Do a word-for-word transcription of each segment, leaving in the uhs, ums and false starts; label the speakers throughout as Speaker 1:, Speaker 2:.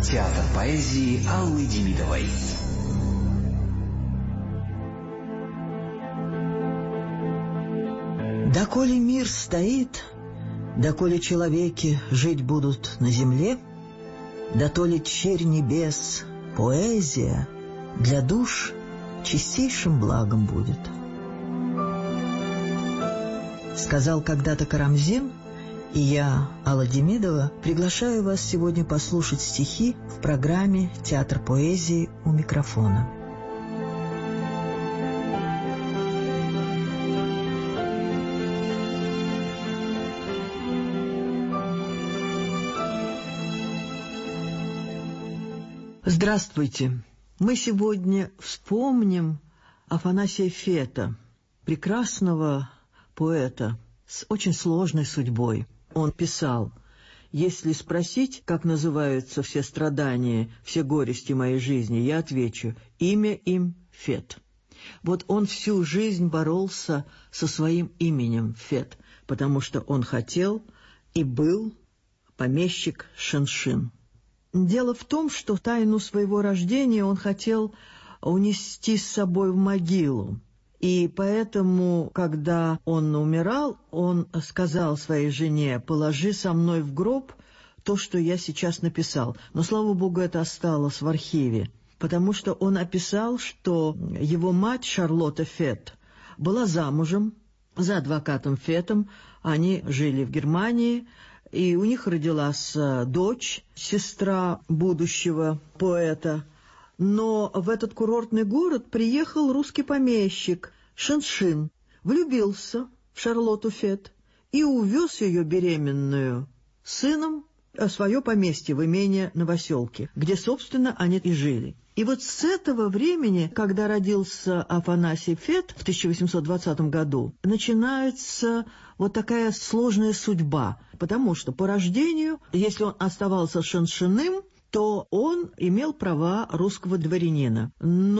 Speaker 1: Театр поэзии Аллы Демидовой.
Speaker 2: Доколе мир стоит, доколе человеки жить будут на земле, дотоле черь небес, поэзия для душ чистейшим благом будет. Сказал когда-то Карамзин, и я, Алла Демидова, приглашаю вас сегодня послушать стихи в программе «Театр поэзии» у микрофона. Здравствуйте! Мы сегодня вспомним Афанасия Фета, прекрасного поэта с очень сложной судьбой. Он писал: «Если спросить, как называются все страдания, все горести моей жизни, я отвечу: имя им Фет». Вот он всю жизнь боролся со своим именем Фет, потому что он хотел и был помещик Шиншин. Дело в том, что тайну своего рождения он хотел унести с собой в могилу. И поэтому, когда он умирал, он сказал своей жене: «Положи со мной в гроб то, что я сейчас написал». Но, слава богу, это осталось в архиве, потому что он описал, что его мать Шарлотта Фет была замужем за адвокатом Фетом. Они жили в Германии, и у них родилась дочь, сестра будущего поэта. Но в этот курортный город приехал русский помещик Шиншин, влюбился в Шарлотту Фет и увез ее беременную сыном в свое поместье в имение Новоселки, где, собственно, они и жили. И вот с этого времени, когда родился Афанасий Фет в тысяча восемьсот двадцатом году, начинается вот такая сложная судьба, потому что по рождению, если он оставался Шиншиным, то он имел права русского дворянина.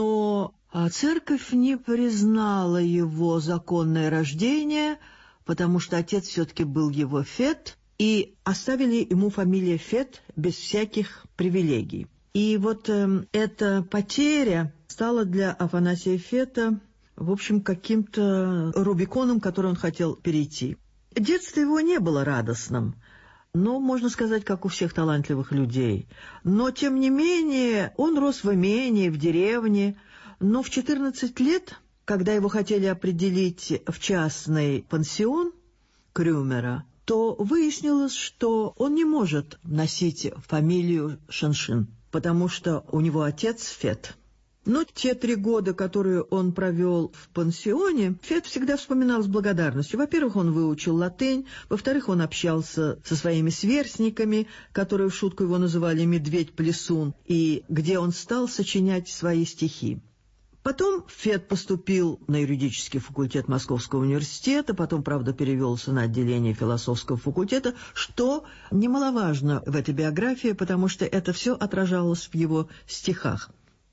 Speaker 2: Но церковь не признала его законное рождение, потому что отец все-таки был его Фет, и оставили ему фамилию Фет без всяких привилегий. И вот э, эта потеря стала для Афанасия Фета, в общем, каким-то рубиконом, который он хотел перейти. Детство его не было радостным, но, можно сказать, как у всех талантливых людей. Но, тем не менее, он рос в имении, в деревне. Но в четырнадцать лет, когда его хотели определить в частный пансион Крюмера, то выяснилось, что он не может носить фамилию Шиншин, потому что у него отец Фет. Но те три года, которые он провел в пансионе, Фет всегда вспоминал с благодарностью. Во-первых, он выучил латынь, во-вторых, он общался со своими сверстниками, которые в шутку его называли «медведь-плесун», и где он стал сочинять свои стихи. Потом Фет поступил на юридический факультет Московского университета, потом, правда, перевелся на отделение философского факультета, что немаловажно в этой биографии, потому что это все отражалось в его стихах.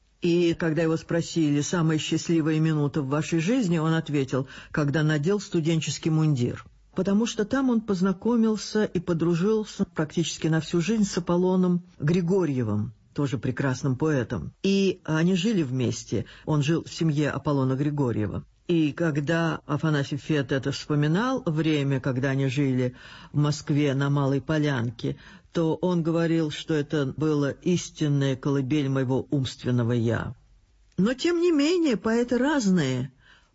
Speaker 2: И когда его спросили: «Самая счастливая минута в вашей жизни?», он ответил: «Когда надел студенческий мундир». Потому что там он познакомился и подружился практически на всю жизнь с Аполлоном Григорьевым, тоже прекрасным поэтом. И они жили вместе. Он жил в семье Аполлона Григорьева. И когда Афанасий Фет это вспоминал, время, когда они жили в Москве на Малой Полянке, то он говорил, что это была истинная колыбель моего умственного «я». Но, тем не менее, поэты разные,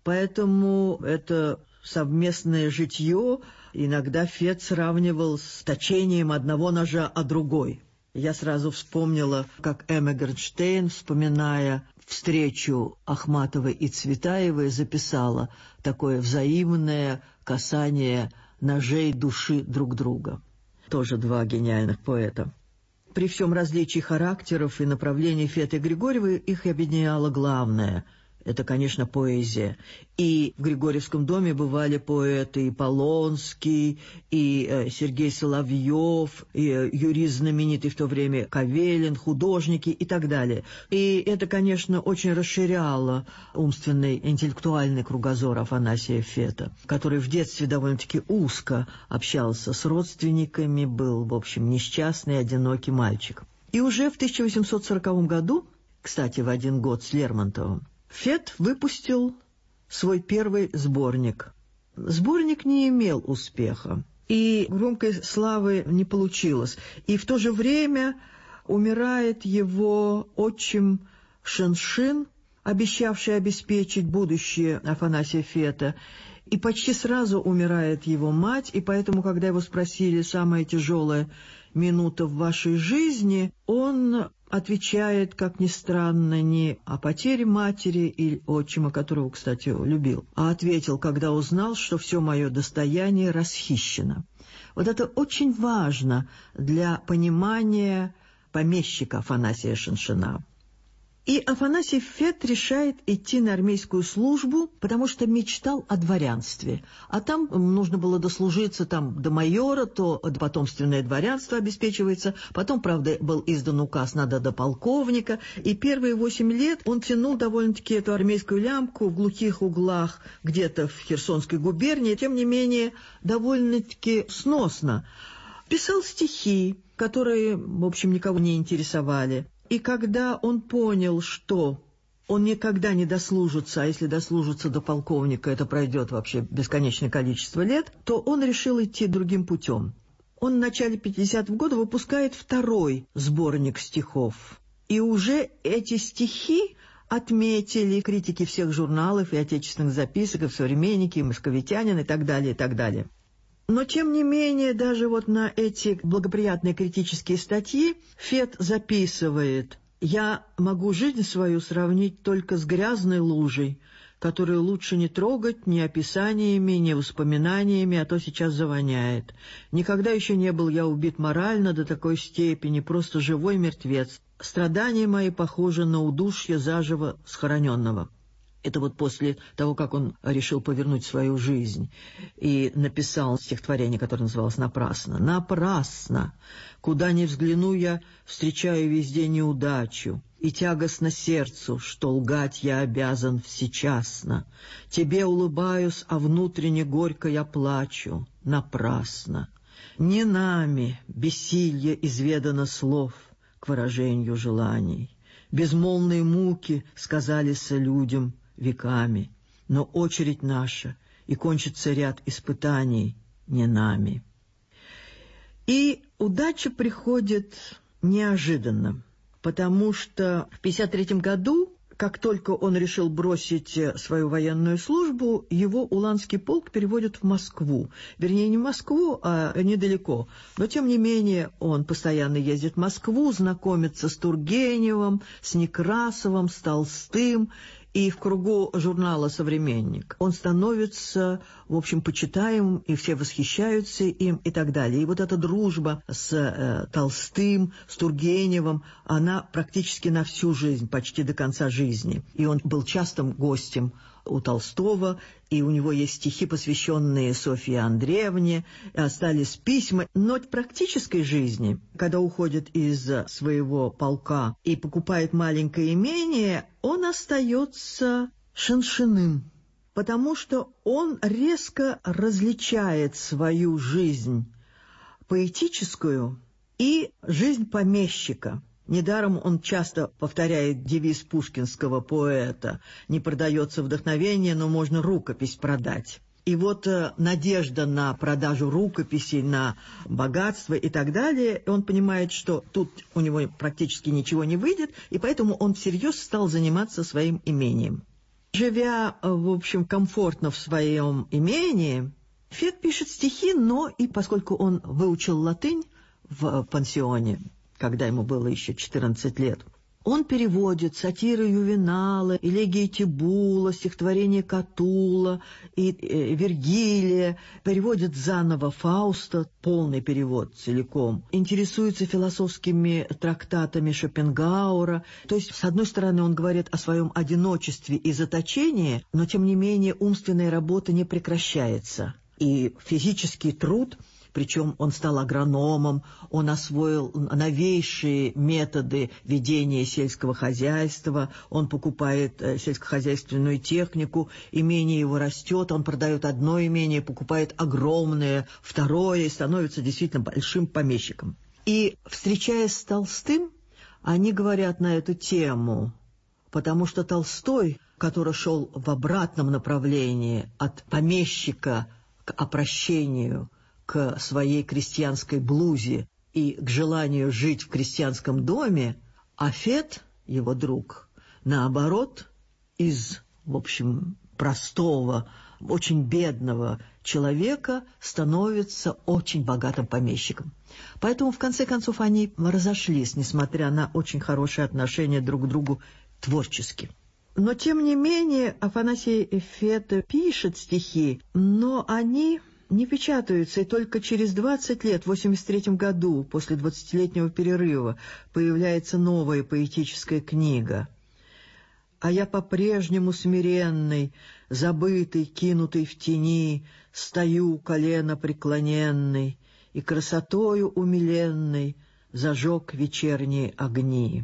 Speaker 2: поэтому это совместное житье иногда Фет сравнивал с точением одного ножа о другой. Я сразу вспомнила, как Эмма Гернштейн, вспоминая встречу Ахматовой и Цветаевой, записала такое взаимное касание ножей души друг друга. Тоже два гениальных поэта. При всем различии характеров и направлений Фета и Григорьева их объединяло главное — это, конечно, поэзия. И в Григорьевском доме бывали поэты и Полонский, и э, Сергей Соловьев, и э, юрист знаменитый в то время Кавелин, художники и так далее. И это, конечно, очень расширяло умственный, интеллектуальный кругозор Афанасия Фета, который в детстве довольно-таки узко общался с родственниками, был, в общем, несчастный, одинокий мальчик. И уже в тысяча восемьсот сороковом году, кстати, в один год с Лермонтовым, Фет выпустил свой первый сборник. Сборник не имел успеха, и громкой славы не получилось. И в то же время умирает его отчим Шеншин, обещавший обеспечить будущее Афанасия Фета, и почти сразу умирает его мать, и поэтому, когда его спросили «самая тяжелая минута в вашей жизни», он отвечает, как ни странно, не о потере матери или отчима, которого, кстати, любил, а ответил, когда узнал, что все мое достояние расхищено. Вот это очень важно для понимания помещика Афанасия Шеншина. И Афанасий Фет решает идти на армейскую службу, потому что мечтал о дворянстве. А там нужно было дослужиться там, до майора, то потомственное дворянство обеспечивается. Потом, правда, был издан указ, надо до полковника. И первые восемь лет он тянул довольно-таки эту армейскую лямку в глухих углах, где-то в Херсонской губернии. Тем не менее, довольно-таки сносно. Писал стихи, которые, в общем, никого не интересовали. И когда он понял, что он никогда не дослужится, а если дослужится до полковника, это пройдет вообще бесконечное количество лет, то он решил идти другим путем. Он в начале пятидесятого года выпускает второй сборник стихов. И уже эти стихи отметили критики всех журналов и отечественных записок, и в «Современнике», и «Московитянин», и так далее, и так далее. Но, тем не менее, даже вот на эти благоприятные критические статьи Фет записывает: «Я могу жизнь свою сравнить только с грязной лужей, которую лучше не трогать ни описаниями, ни воспоминаниями, а то сейчас завоняет. Никогда еще не был я убит морально до такой степени, просто живой мертвец. Страдания мои похожи на удушье заживо схороненного». Это вот после того, как он решил повернуть свою жизнь, и написал стихотворение, которое называлось «Напрасно». «Напрасно! Куда ни взгляну я, встречаю везде неудачу, и тягостно сердцу, что лгать я обязан всечасно. Тебе улыбаюсь, а внутренне горько я плачу. Напрасно! Не нами бессилье изведано слов к выражению желаний. Безмолвные муки сказались людям веками, но очередь наша, и кончится ряд испытаний не нами». И удача приходит неожиданно, потому что в пятьдесят третьем году, как только он решил бросить свою военную службу, его Уланский полк переводят в Москву. Вернее, не в Москву, а недалеко. Но, тем не менее, он постоянно ездит в Москву, знакомится с Тургеневым, с Некрасовым, с Толстым. И в кругу журнала «Современник» он становится, в общем, почитаемым, и все восхищаются им и так далее. И вот эта дружба с э, Толстым, с Тургеневым, она практически на всю жизнь, почти до конца жизни. И он был частым гостем у Толстого, и у него есть стихи, посвященные Софье Андреевне, остались письма. Но в практической жизни, когда уходит из своего полка и покупает маленькое имение, он остается Шеншиным, потому что он резко различает свою жизнь поэтическую и жизнь помещика. Недаром он часто повторяет девиз пушкинского поэта: «Не продается вдохновение, но можно рукопись продать». И вот э, надежда на продажу рукописей, на богатство и так далее, он понимает, что тут у него практически ничего не выйдет, и поэтому он всерьез стал заниматься своим имением. Живя, в общем, комфортно в своем имении, Фет пишет стихи, но и поскольку он выучил латынь в пансионе, когда ему было еще четырнадцать лет, он переводит сатиры Ювенала, элегии Тибула, стихотворения Катулла и э, Вергилия, переводит заново Фауста, полный перевод целиком, интересуется философскими трактатами Шопенгауэра. То есть, с одной стороны, он говорит о своем одиночестве и заточении, но, тем не менее, умственная работа не прекращается. И физический труд, причем он стал агрономом, он освоил новейшие методы ведения сельского хозяйства, он покупает сельскохозяйственную технику, имение его растет, он продает одно имение, покупает огромное, второе, и становится действительно большим помещиком. И, встречаясь с Толстым, они говорят на эту тему, потому что Толстой, который шел в обратном направлении от помещика к опрощению, к своей крестьянской блузе и к желанию жить в крестьянском доме, а Фет, его друг, наоборот, из, в общем, простого, очень бедного человека становится очень богатым помещиком. Поэтому, в конце концов, они разошлись, несмотря на очень хорошие отношения друг к другу творчески. Но, тем не менее, Афанасий Фет пишет стихи, но они не печатаются, и только через двадцать лет, в восемьдесят третьем году, после двадцатилетнего перерыва, появляется новая поэтическая книга. А я по-прежнему смиренный, забытый, кинутый в тени, стою колено преклоненный, и красотою умиленной зажег вечерние огни.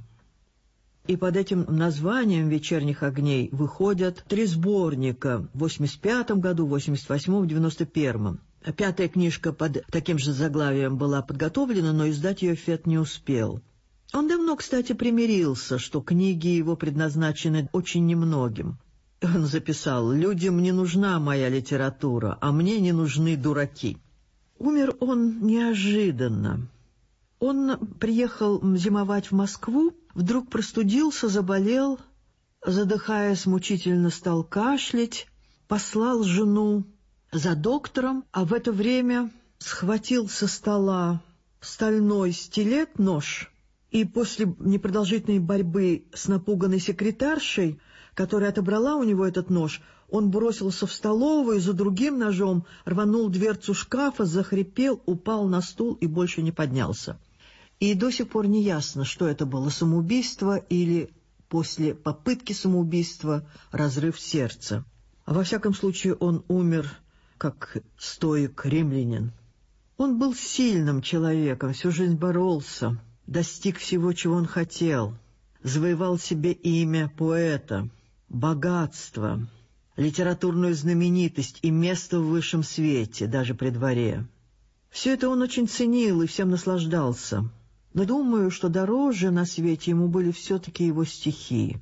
Speaker 2: И под этим названием «Вечерних огней» выходят три сборника в восемьдесят пятом году, в восемьдесят восьмом, в девяносто первом. Пятая книжка под таким же заглавием была подготовлена, но издать ее Фет не успел. Он давно, кстати, примирился, что книги его предназначены очень немногим. Он записал: «Людям не нужна моя литература, а мне не нужны дураки». Умер он неожиданно. Он приехал зимовать в Москву, вдруг простудился, заболел, задыхаясь, мучительно стал кашлять, послал жену за доктором, а в это время схватил со стола стальной стилет-нож, и после непродолжительной борьбы с напуганной секретаршей, которая отобрала у него этот нож, он бросился в столовую, за другим ножом рванул дверцу шкафа, захрипел, упал на стул и больше не поднялся. И до сих пор не ясно, что это было, самоубийство или после попытки самоубийства разрыв сердца. А во всяком случае он умер как стоик-римлянин. Он был сильным человеком, всю жизнь боролся, достиг всего, чего он хотел, завоевал себе имя поэта, богатство, литературную знаменитость и место в высшем свете, даже при дворе. Все это он очень ценил и всем наслаждался. Но думаю, что дороже на свете ему были все-таки его стихи.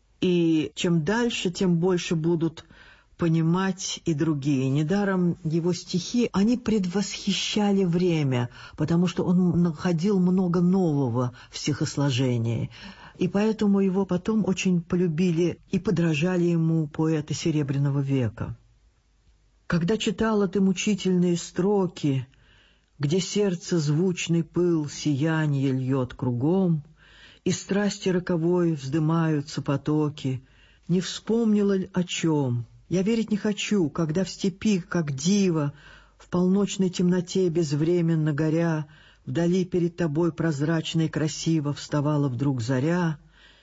Speaker 2: И чем дальше, тем больше будут понимать и другие. Недаром его стихи, они предвосхищали время, потому что он находил много нового в стихосложении. И поэтому его потом очень полюбили и подражали ему поэты Серебряного века. Когда читала ты мучительные строки, где сердце звучный пыл сиянье льет кругом, и страсти роковой вздымаются потоки, не вспомнила ли о чем? Я верить не хочу, когда в степи, как дива, в полночной темноте безвременно горя, вдали перед тобой прозрачно и красиво вставала вдруг заря,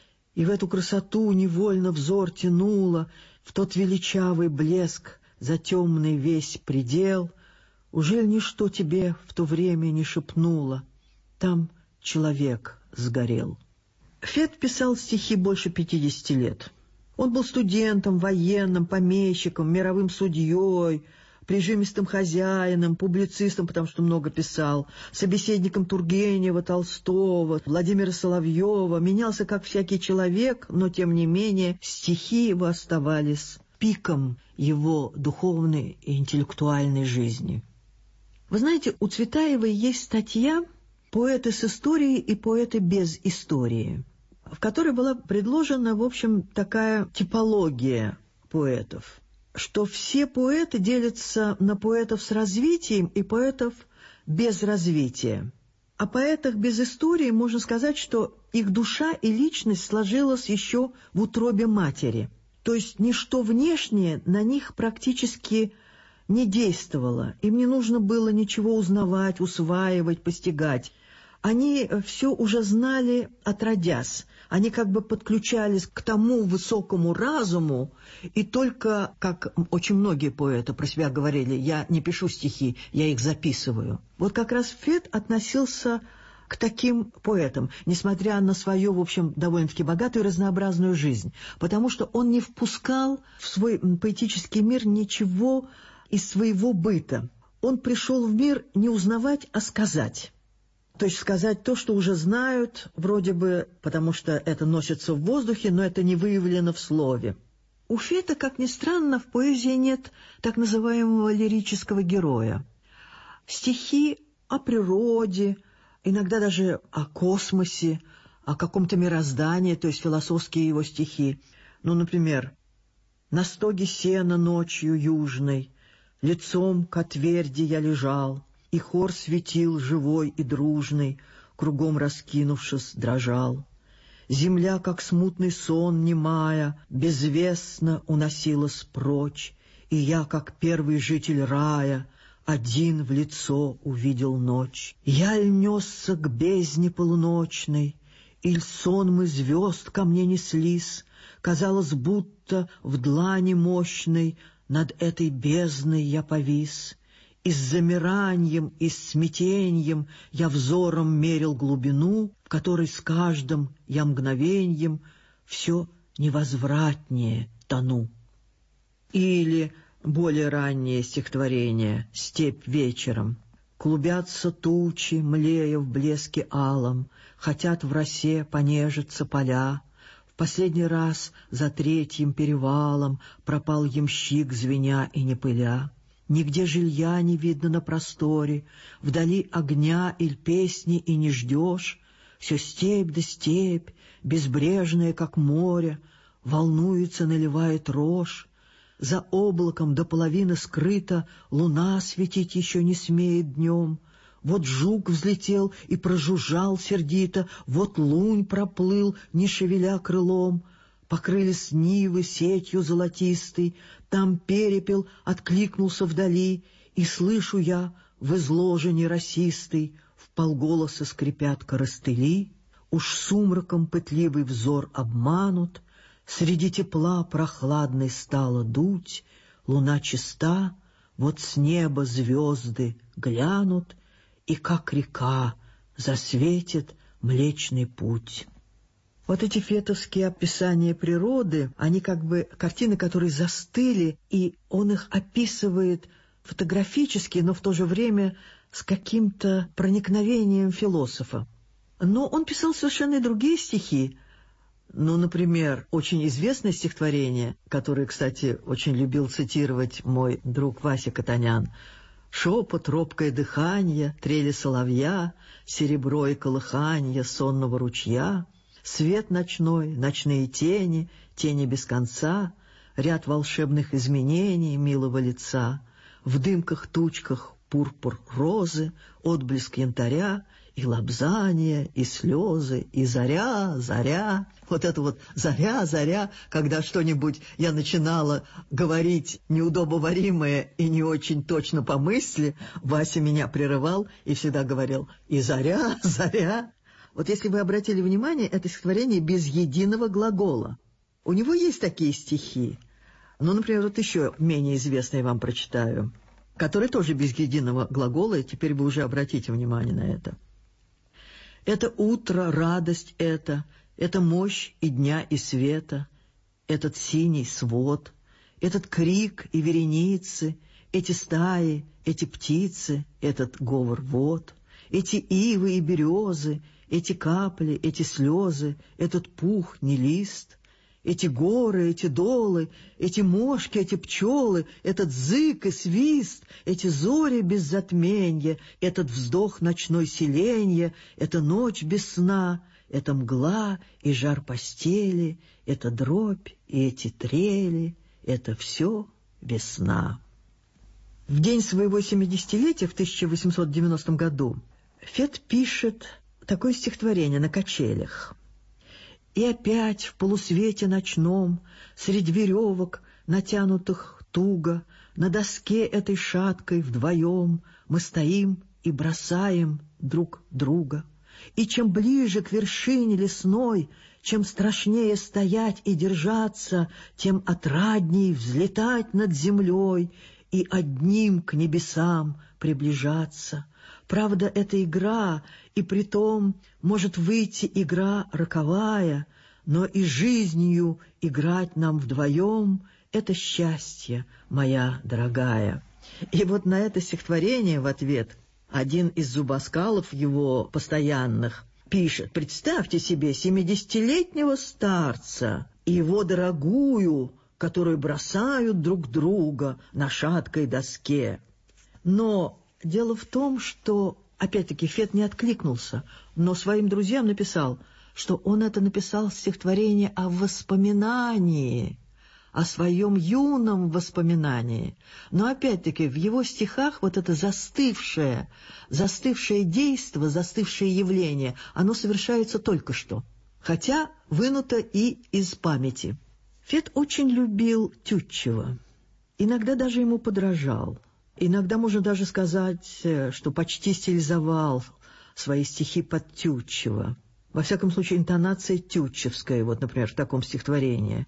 Speaker 2: и в эту красоту невольно взор тянула, в тот величавый блеск за темный весь предел. Ужель ничто тебе в то время не шепнуло? Там человек сгорел. Фет писал стихи больше пятидесяти лет. Он был студентом, военным, помещиком, мировым судьей, прижимистым хозяином, публицистом, потому что много писал, собеседником Тургенева, Толстого, Владимира Соловьева. Менялся, как всякий человек, но, тем не менее, стихи его оставались пиком его духовной и интеллектуальной жизни. Вы знаете, у Цветаевой есть статья «Поэты с историей и поэты без истории», в которой была предложена, в общем, такая типология поэтов, что все поэты делятся на поэтов с развитием и поэтов без развития. О поэтах без истории можно сказать, что их душа и личность сложилась еще в утробе матери. То есть ничто внешнее на них практически не действовало. Им не нужно было ничего узнавать, усваивать, постигать. Они все уже знали отродясь. Они как бы подключались к тому высокому разуму, и только, как очень многие поэты про себя говорили, я не пишу стихи, я их записываю. Вот как раз Фет относился к таким поэтам, несмотря на свою, в общем, довольно-таки богатую и разнообразную жизнь, потому что он не впускал в свой поэтический мир ничего из своего быта. Он пришел в мир не узнавать, а сказать. То есть сказать то, что уже знают, вроде бы, потому что это носится в воздухе, но это не выявлено в слове. У Фета, как ни странно, в поэзии нет так называемого лирического героя. Стихи о природе, иногда даже о космосе, о каком-то мироздании, то есть философские его стихи. Ну, например, «На стоге сена ночью южной, лицом к отверди я лежал, и хор светил живой и дружный, кругом раскинувшись, дрожал. Земля, как смутный сон немая, безвестно уносилась прочь, и я, как первый житель рая, один в лицо увидел ночь. Я ль несся к бездне полуночной, иль сонмы звезд ко мне неслись, казалось, будто в длани мощной над этой бездной я повис, и с замиранием, и с смятеньем я взором мерил глубину, в которой с каждым я мгновеньем все невозвратнее тону». Или более раннее стихотворение «Степь вечером». «Клубятся тучи, млея в блеске алом, хотят в росе понежиться поля. В последний раз за третьим перевалом пропал ямщик, звеня и не пыля. Нигде жилья не видно на просторе, вдали огня или песни и не ждешь. Все степь да степь, безбрежная, как море, волнуется, наливает рожь. За облаком до половины скрыта, луна светить еще не смеет днем. Вот жук взлетел и прожужжал сердито, вот лунь проплыл, не шевеля крылом. Покрылись нивы сетью золотистой, там перепел откликнулся вдали, и слышу я в изложении росистой вполголоса скрипят коростыли. Уж сумраком пытливый взор обманут, среди тепла прохладной стало дуть, луна чиста, вот с неба звезды глянут, и как река засветит Млечный Путь». Вот эти фетовские описания природы, они как бы картины, которые застыли, и он их описывает фотографически, но в то же время с каким-то проникновением философа. Но он писал совершенно и другие стихи. Ну, например, очень известное стихотворение, которое, кстати, очень любил цитировать мой друг Вася Катанян: «Шепот, робкое дыхание, трели соловья, серебро и колыханье сонного ручья, свет ночной, ночные тени, тени без конца, ряд волшебных изменений милого лица, в дымках-тучках пурпур розы, отблеск янтаря, и лобзание, и слезы, и заря, заря». Вот это вот «заря, заря», когда что-нибудь я начинала говорить неудобоваримое и не очень точно по мысли, Вася меня прерывал и всегда говорил «и заря, заря». Вот если вы обратили внимание, это стихотворение без единого глагола. У него есть такие стихи. Ну, например, вот еще менее известные вам прочитаю, которые тоже без единого глагола, и теперь вы уже обратите внимание на это. «Это утро, радость это, это мощь и дня, и света, этот синий свод, этот крик и вереницы, эти стаи, эти птицы, этот говор вод, эти ивы и березы, эти капли, эти слезы, этот пух не лист, эти горы, эти долы, эти мошки, эти пчелы, этот зык и свист, эти зори без затменья, этот вздох ночной селенья, эта ночь без сна, эта мгла и жар постели, эта дробь и эти трели, это все весна». В день своего семидесятилетия в тысяча восемьсот девяностом году Фет пишет такое стихотворение «На качелях». «И опять в полусвете ночном, средь веревок, натянутых туго, на доске этой шаткой вдвоем мы стоим и бросаем друг друга. И чем ближе к вершине лесной, чем страшнее стоять и держаться, тем отрадней взлетать над землей и одним к небесам приближаться. Правда, это игра, и притом может выйти игра роковая, но и жизнью играть нам вдвоем — это счастье, моя дорогая». И вот на это стихотворение в ответ Один из зубоскалов его постоянных пишет: «Представьте себе семидесятилетнего старца и его дорогую, которую бросают друг друга на шаткой доске». Но дело в том, что, опять-таки, Фет не откликнулся, но своим друзьям написал, что он это написал стихотворение о воспоминании, о своем юном воспоминании. Но опять-таки в его стихах вот это застывшее, застывшее действо, застывшее явление, оно совершается только что, хотя вынуто и из памяти. Фет очень любил Тютчева, иногда даже ему подражал. Иногда можно даже сказать, что почти стилизовал свои стихи под Тютчева. Во всяком случае, интонация тютчевская, вот, например, в таком стихотворении.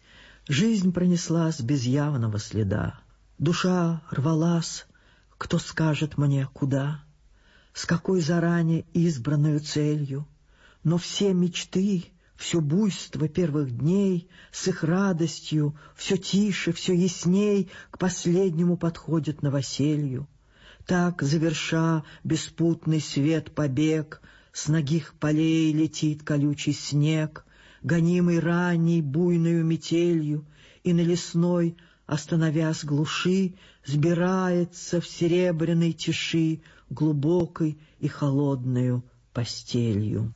Speaker 2: «Жизнь пронеслась без явного следа, душа рвалась, кто скажет мне, куда, с какой заранее избранную целью, но все мечты, все буйство первых дней с их радостью все тише, все ясней к последнему подходят новоселью. Так, заверша беспутный свет побег, с нагих полей летит колючий снег, гонимый ранней буйною метелью, и на лесной, остановясь глуши, сбирается в серебряной тиши глубокой и холодною постелью.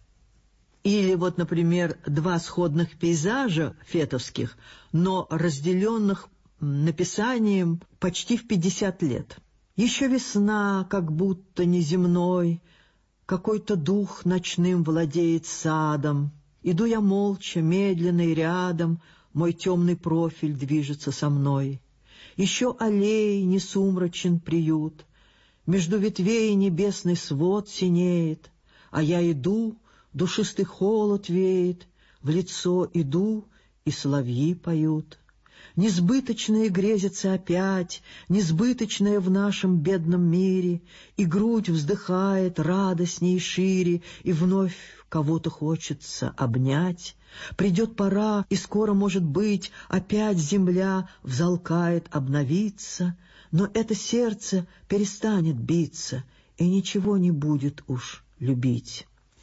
Speaker 2: Или вот, например, два сходных пейзажа фетовских, но разделенных написанием почти в пятьдесят лет. Еще весна, как будто неземной, какой-то дух ночным владеет садом. Иду я молча, медленно и рядом, мой темный профиль движется со мной. Еще аллей не сумрачен приют, между ветвей небесный свод синеет, а я иду, душистый холод веет, в лицо иду, и соловьи поют. Несбыточное грезится опять, несбыточное в нашем бедном мире, и грудь вздыхает радостней шире, и вновь кого-то хочется обнять. Придет пора, и скоро, может быть, опять земля взалкает обновиться, но это сердце перестанет биться, и ничего не будет уж любить.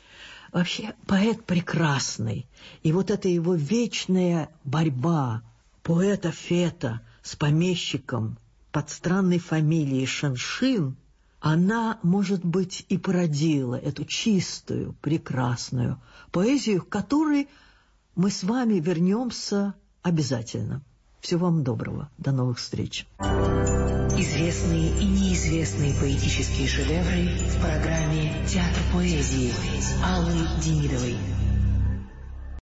Speaker 2: Вообще, поэт прекрасный, и вот эта его вечная борьба поэта Фета с помещиком под странной фамилией Шеншин, она, может быть, и породила эту чистую, прекрасную поэзию, к которой мы с вами вернемся обязательно. Всего вам доброго. До новых встреч.
Speaker 1: Известные и неизвестные поэтические шедевры в программе «Театр поэзии» Аллы Демидовой.